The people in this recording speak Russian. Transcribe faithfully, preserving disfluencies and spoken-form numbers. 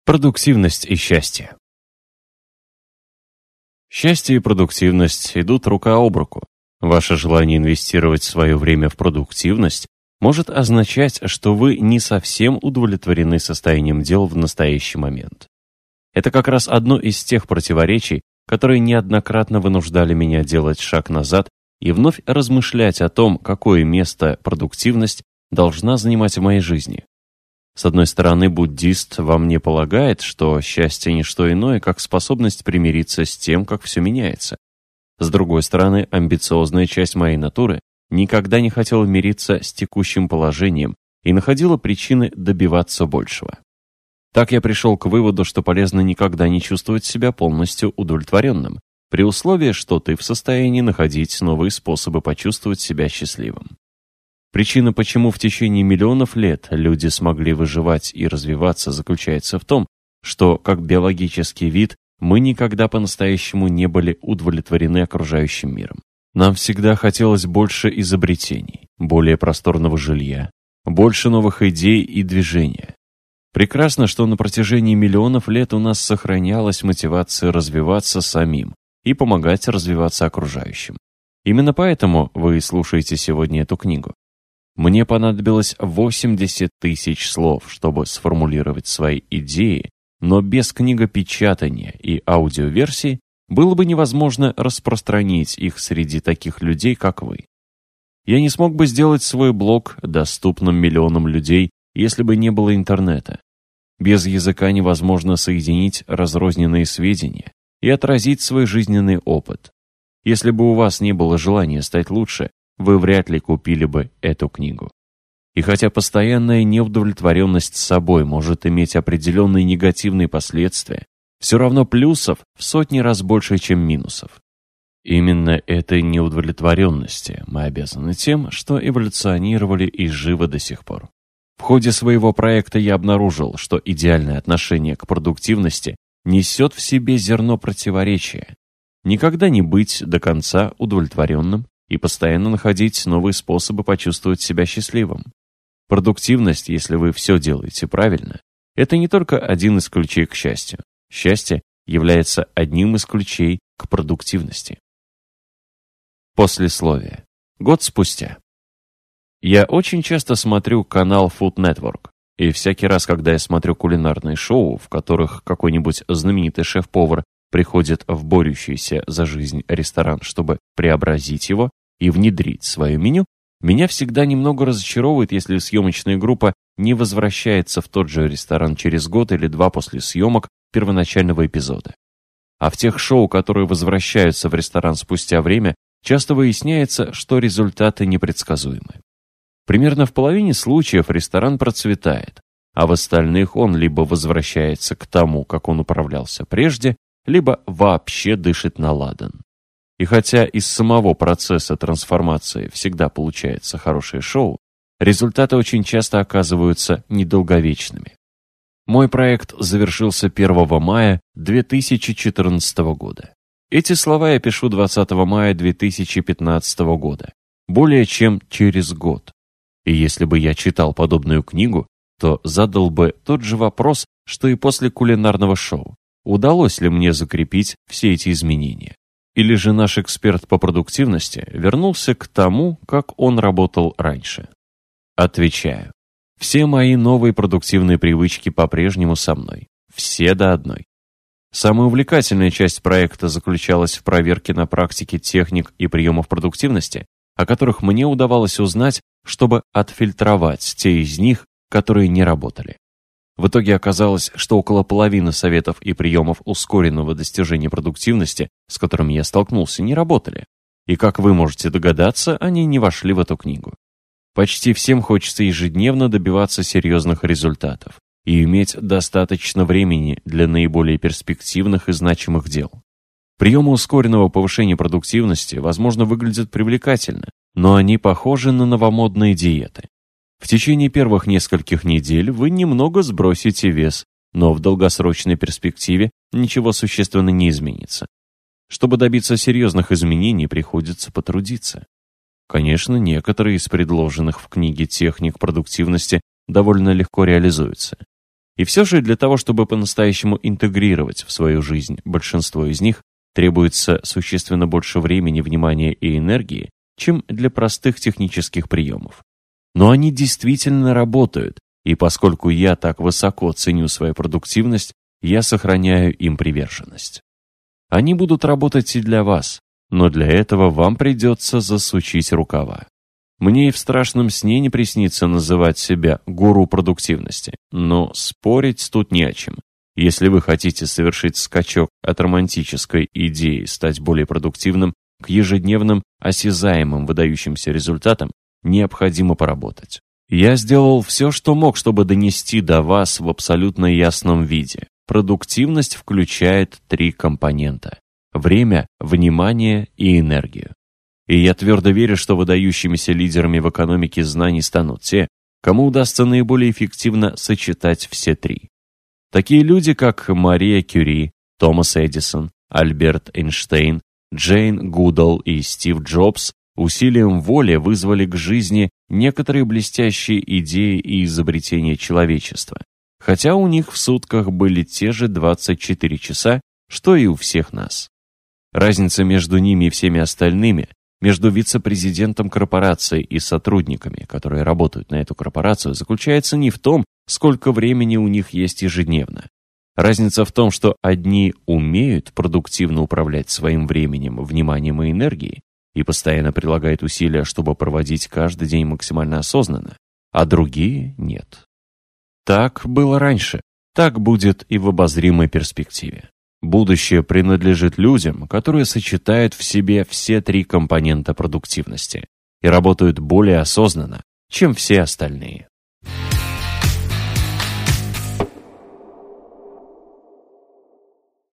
Продуктивность и счастье. Счастье и продуктивность идут рука об руку. Ваше желание инвестировать свое время в продуктивность может означать, что вы не совсем удовлетворены состоянием дел в настоящий момент. Это как раз одно из тех противоречий, которые неоднократно вынуждали меня делать шаг назад и вновь размышлять о том, какое место продуктивность должна занимать в моей жизни. С одной стороны, буддист во мне полагает, что счастье не что иное, как способность примириться с тем, как все меняется. С другой стороны, амбициозная часть моей натуры никогда не хотела мириться с текущим положением и находила причины добиваться большего. Так я пришел к выводу, что полезно никогда не чувствовать себя полностью удовлетворенным, при условии, что ты в состоянии находить новые способы почувствовать себя счастливым. Причина, почему в течение миллионов лет люди смогли выживать и развиваться, заключается в том, что, как биологический вид, мы никогда по-настоящему не были удовлетворены окружающим миром. Нам всегда хотелось больше изобретений, более просторного жилья, больше новых идей и движения. Прекрасно, что на протяжении миллионов лет у нас сохранялась мотивация развиваться самим и помогать развиваться окружающим. Именно поэтому вы слушаете сегодня эту книгу. Мне понадобилось восемьдесят тысяч слов, чтобы сформулировать свои идеи, но без книгопечатания и аудиоверсии было бы невозможно распространить их среди таких людей, как вы. Я не смог бы сделать свой блог доступным миллионам людей, если бы не было интернета. Без языка невозможно соединить разрозненные сведения и отразить свой жизненный опыт. Если бы у вас не было желания стать лучше, вы вряд ли купили бы эту книгу. И хотя постоянная неудовлетворенность собой может иметь определенные негативные последствия, все равно плюсов в сотни раз больше, чем минусов. Именно этой неудовлетворенности мы обязаны тем, что эволюционировали и живы до сих пор. В ходе своего проекта я обнаружил, что идеальное отношение к продуктивности несет в себе зерно противоречия. Никогда не быть до конца удовлетворенным и постоянно находить новые способы почувствовать себя счастливым. Продуктивность, если вы все делаете правильно, это не только один из ключей к счастью. Счастье является одним из ключей к продуктивности. Послесловие. Год спустя. Я очень часто смотрю канал Food Network, и всякий раз, когда я смотрю кулинарные шоу, в которых какой-нибудь знаменитый шеф-повар приходит в борющийся за жизнь ресторан, чтобы преобразить его и внедрить свое меню, меня всегда немного разочаровывает, если съемочная группа не возвращается в тот же ресторан через год или два после съемок первоначального эпизода. А в тех шоу, которые возвращаются в ресторан спустя время, часто выясняется, что результаты непредсказуемы. Примерно в половине случаев ресторан процветает, а в остальных он либо возвращается к тому, как он управлялся прежде, либо вообще дышит на ладан. И хотя из самого процесса трансформации всегда получается хорошее шоу, результаты очень часто оказываются недолговечными. Мой проект завершился первого мая две тысячи четырнадцатого года. Эти слова я пишу двадцатого мая две тысячи пятнадцатого года, более чем через год. И если бы я читал подобную книгу, то задал бы тот же вопрос, что и после кулинарного шоу. Удалось ли мне закрепить все эти изменения? Или же наш эксперт по продуктивности вернулся к тому, как он работал раньше? Отвечаю. Все мои новые продуктивные привычки по-прежнему со мной. Все до одной. Самая увлекательная часть проекта заключалась в проверке на практике техник и приемов продуктивности, о которых мне удавалось узнать, чтобы отфильтровать те из них, которые не работали. В итоге оказалось, что около половины советов и приемов ускоренного достижения продуктивности, с которыми я столкнулся, не работали. И, как вы можете догадаться, они не вошли в эту книгу. Почти всем хочется ежедневно добиваться серьезных результатов и иметь достаточно времени для наиболее перспективных и значимых дел. Приемы ускоренного повышения продуктивности, возможно, выглядят привлекательно, но они похожи на новомодные диеты. В течение первых нескольких недель вы немного сбросите вес, но в долгосрочной перспективе ничего существенно не изменится. Чтобы добиться серьезных изменений, приходится потрудиться. Конечно, некоторые из предложенных в книге техник продуктивности довольно легко реализуются. И все же для того, чтобы по-настоящему интегрировать в свою жизнь большинство из них, требуется существенно больше времени, внимания и энергии, чем для простых технических приемов. Но они действительно работают, и поскольку я так высоко ценю свою продуктивность, я сохраняю им приверженность. Они будут работать и для вас, но для этого вам придется засучить рукава. Мне и в страшном сне не приснится называть себя гуру продуктивности, но спорить тут не о чем. Если вы хотите совершить скачок от романтической идеи стать более продуктивным к ежедневным, осязаемым, выдающимся результатам, необходимо поработать. Я сделал все, что мог, чтобы донести до вас в абсолютно ясном виде. Продуктивность включает три компонента – время, внимание и энергию. И я твердо верю, что выдающимися лидерами в экономике знаний станут те, кому удастся наиболее эффективно сочетать все три. Такие люди, как Мария Кюри, Томас Эдисон, Альберт Эйнштейн, Джейн Гудал и Стив Джобс, усилием воли вызвали к жизни некоторые блестящие идеи и изобретения человечества, хотя у них в сутках были те же двадцать четыре часа, что и у всех нас. Разница между ними и всеми остальными, между вице-президентом корпорации и сотрудниками, которые работают на эту корпорацию, заключается не в том, сколько времени у них есть ежедневно. Разница в том, что одни умеют продуктивно управлять своим временем, вниманием и энергией и постоянно прилагают усилия, чтобы проводить каждый день максимально осознанно, а другие нет. Так было раньше, так будет и в обозримой перспективе. Будущее принадлежит людям, которые сочетают в себе все три компонента продуктивности и работают более осознанно, чем все остальные.